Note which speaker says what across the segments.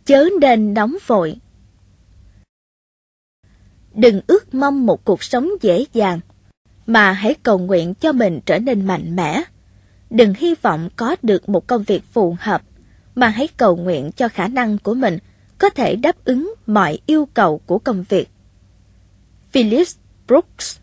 Speaker 1: chớ nên nóng vội. Đừng ước mong một cuộc sống dễ dàng, mà hãy cầu nguyện cho mình trở nên mạnh mẽ. Đừng hy vọng có được một công việc phù hợp, mà hãy cầu nguyện cho khả năng của mình có thể đáp ứng mọi yêu cầu của công việc. Phillips Brooks.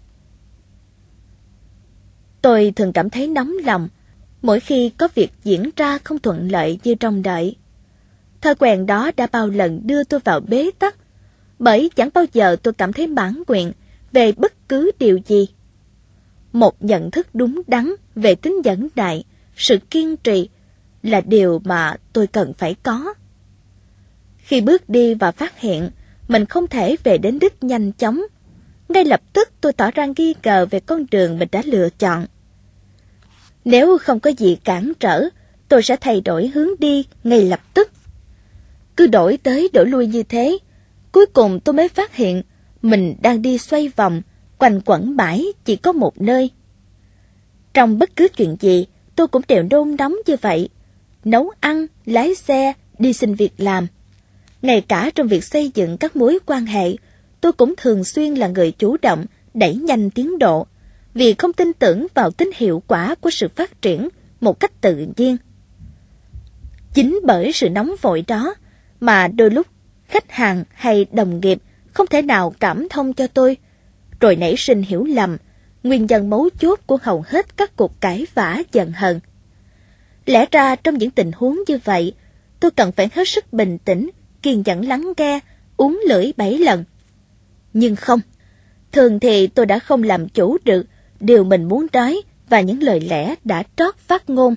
Speaker 1: Tôi thường cảm thấy nóng lòng mỗi khi có việc diễn ra không thuận lợi như trông đợi. Thói quen đó đã bao lần đưa tôi vào bế tắc, bởi chẳng bao giờ tôi cảm thấy mãn nguyện về bất cứ điều gì. Một nhận thức đúng đắn về tính nhẫn nại, sự kiên trì là điều mà tôi cần phải có. Khi bước đi và phát hiện mình không thể về đến đích nhanh chóng, ngay lập tức tôi tỏ ra nghi ngờ về con đường mình đã lựa chọn. Nếu không có gì cản trở, tôi sẽ thay đổi hướng đi ngay lập tức. Cứ đổi tới đổi lui như thế, cuối cùng tôi mới phát hiện mình đang đi xoay vòng, quanh quẩn mãi chỉ có một nơi. Trong bất cứ chuyện gì, tôi cũng đều nôn nóng như vậy. Nấu ăn, lái xe, đi xin việc làm. Ngay cả trong việc xây dựng các mối quan hệ, tôi cũng thường xuyên là người chủ động, đẩy nhanh tiến độ, vì không tin tưởng vào tính hiệu quả của sự phát triển một cách tự nhiên. Chính bởi sự nóng vội đó mà đôi lúc khách hàng hay đồng nghiệp không thể nào cảm thông cho tôi, rồi nảy sinh hiểu lầm, nguyên nhân mấu chốt của hầu hết các cuộc cãi vã giận hờn. Lẽ ra trong những tình huống như vậy, tôi cần phải hết sức bình tĩnh, kiên nhẫn lắng nghe, uốn lưỡi 7 lần. Nhưng không, thường thì tôi đã không làm chủ được điều mình muốn nói và những lời lẽ đã trót phát ngôn.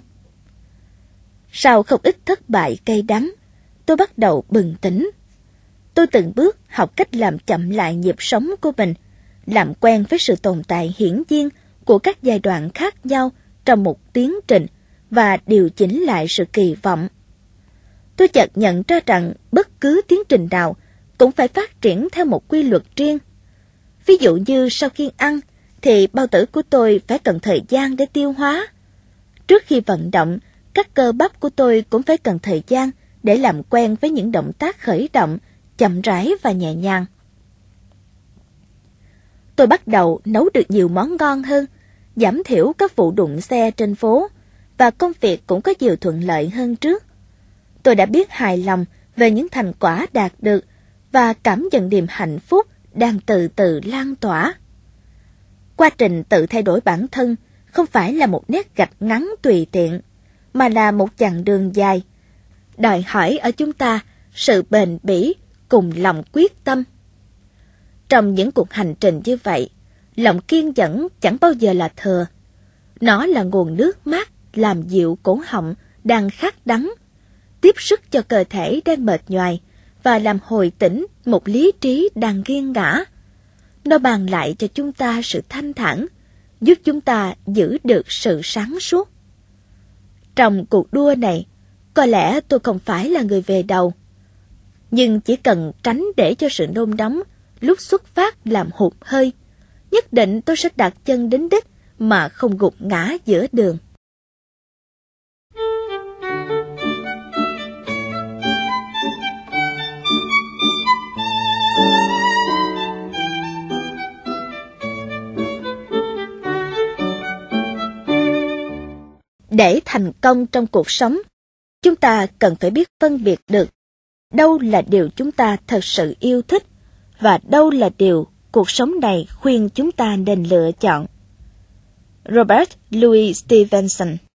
Speaker 1: Sau không ít thất bại cay đắng, tôi bắt đầu bừng tỉnh. Tôi từng bước học cách làm chậm lại nhịp sống của mình, làm quen với sự tồn tại hiển nhiên của các giai đoạn khác nhau trong một tiến trình và điều chỉnh lại sự kỳ vọng. Tôi chợt nhận ra rằng bất cứ tiến trình nào cũng phải phát triển theo một quy luật riêng. Ví dụ như sau khi ăn thì bao tử của tôi phải cần thời gian để tiêu hóa. Trước khi vận động, các cơ bắp của tôi cũng phải cần thời gian để làm quen với những động tác khởi động chậm rãi và nhẹ nhàng. Tôi bắt đầu nấu được nhiều món ngon hơn, giảm thiểu các vụ đụng xe trên phố, và công việc cũng có nhiều thuận lợi hơn trước. Tôi đã biết hài lòng về những thành quả đạt được và cảm nhận niềm hạnh phúc đang từ từ lan tỏa. Quá trình tự thay đổi bản thân không phải là một nét gạch ngắn tùy tiện, mà là một chặng đường dài, đòi hỏi ở chúng ta sự bền bỉ cùng lòng quyết tâm. Trong những cuộc hành trình như vậy, lòng kiên nhẫn chẳng bao giờ là thừa. Nó là nguồn nước mát làm dịu cổ họng đang khát đắng, tiếp sức cho cơ thể đang mệt nhoài và làm hồi tỉnh một lý trí đang nghiêng ngã. Nó bàn lại cho chúng ta sự thanh thản, giúp chúng ta giữ được sự sáng suốt. Trong cuộc đua này, có lẽ tôi không phải là người về đầu, nhưng chỉ cần tránh để cho sự nôn nóng lúc xuất phát làm hụt hơi, nhất định tôi sẽ đặt chân đến đích mà không gục ngã giữa đường. Để thành công trong cuộc sống, chúng ta cần phải biết phân biệt được đâu là điều chúng ta thật sự yêu thích và đâu là điều cuộc sống này khuyên chúng ta nên lựa chọn. Robert Louis Stevenson.